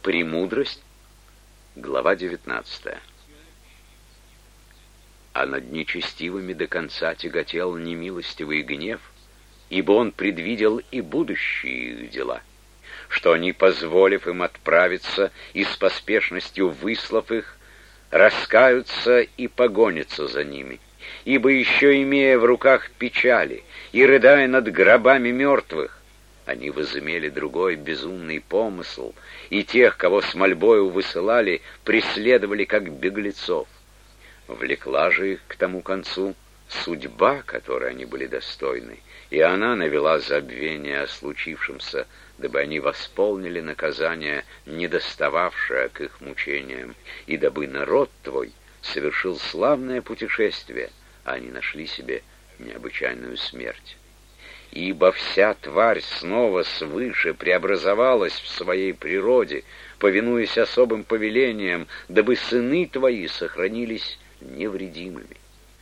Премудрость, глава 19. А над нечестивыми до конца тяготел немилостивый гнев, ибо он предвидел и будущие их дела, что они, позволив им отправиться и с поспешностью выслав их, раскаются и погонятся за ними, ибо еще имея в руках печали и рыдая над гробами мертвых, они возымели другой безумный помысл, и тех, кого с мольбою высылали, преследовали как беглецов. Влекла же их к тому концу судьба, которой они были достойны, и она навела забвение о случившемся, дабы они восполнили наказание, недостававшее к их мучениям, и дабы народ твой совершил славное путешествие, а они нашли себе необычайную смерть. Ибо вся тварь снова свыше преобразовалась в своей природе, повинуясь особым повелениям, дабы сыны твои сохранились невредимыми.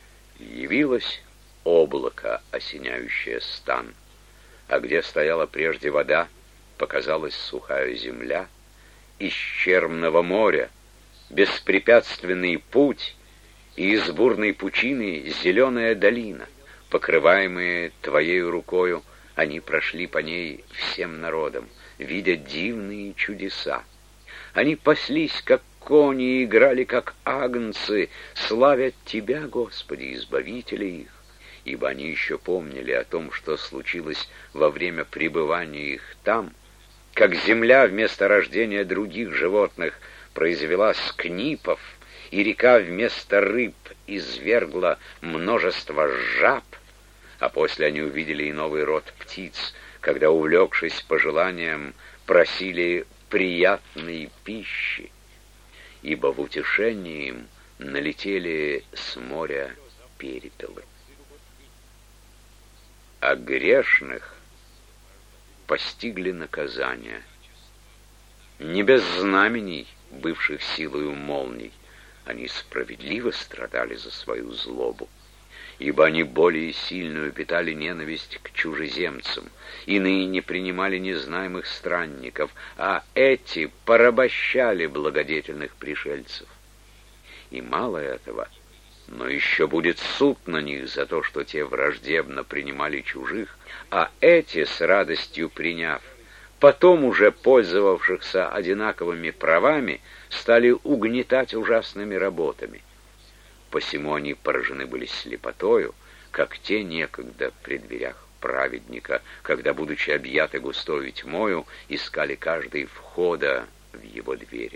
Явилось облако, осеняющее стан, а где стояла прежде вода, показалась сухая земля, из черного моря беспрепятственный путь, и из бурной пучины зеленая долина. Покрываемые твоею рукою, они прошли по ней всем народом, видя дивные чудеса. Они паслись, как кони, и играли, как агнцы, славят Тебя, Господи, Избавителя их, ибо они еще помнили о том, что случилось во время пребывания их там, как земля вместо рождения других животных произвела скнипов, и река вместо рыб извергла множество жаб, а после они увидели и новый род птиц, когда, увлекшись пожеланием, просили приятной пищи, ибо в утешении им налетели с моря перепелы. А грешных постигли наказания, не без знамений, бывших силою молний, они справедливо страдали за свою злобу, ибо они более сильную питали ненависть к чужеземцам, иные не принимали незнаемых странников, а эти порабощали благодетельных пришельцев. И мало этого, но еще будет суд на них за то, что те враждебно принимали чужих, а эти, с радостью приняв, потом уже пользовавшихся одинаковыми правами, стали угнетать ужасными работами. Посему они поражены были слепотою, как те некогда при дверях праведника, когда, будучи объяты густою тьмою, искали каждый входа в его двери.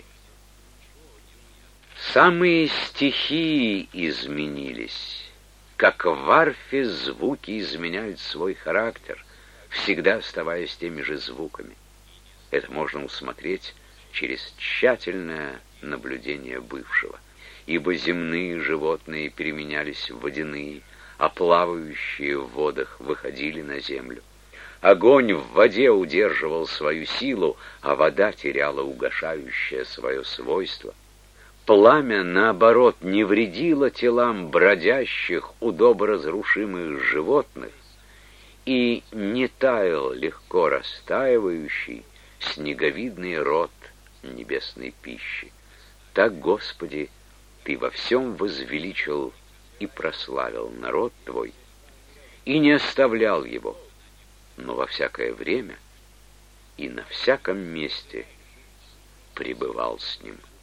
Самые стихии изменились, как в арфе звуки изменяют свой характер, всегда оставаясь теми же звуками. Это можно усмотреть через тщательное наблюдение бывшего, ибо земные животные переменялись в водяные, а плавающие в водах выходили на землю. Огонь в воде удерживал свою силу, а вода теряла угашающее свое свойство. Пламя, наоборот, не вредило телам бродящих, удоборазрушимых животных, и не таял легко растаивающий снеговидный род небесной пищи. Так, Господи, Ты во всем возвеличил и прославил народ Твой, и не оставлял его, но во всякое время и на всяком месте пребывал с ним.